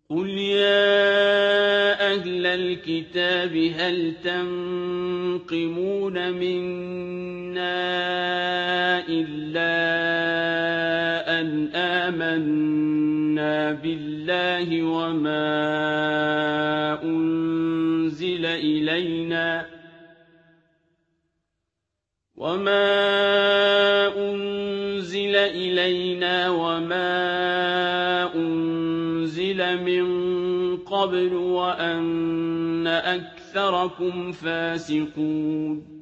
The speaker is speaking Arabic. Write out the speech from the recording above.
قُلْ يَا أَهْلَ الْكِتَابِ هَلْ تَنقِمُونَ مِنَّا إِلَّا أَنْ آمَنَّا بِاللَّهِ وَمَا أُنزِلَ إِلَيْنَا وَمَا أُنزِلَ مِن قَبْلُ وَأَنَّ أَكْثَرَكُمْ فَاسِقُونَ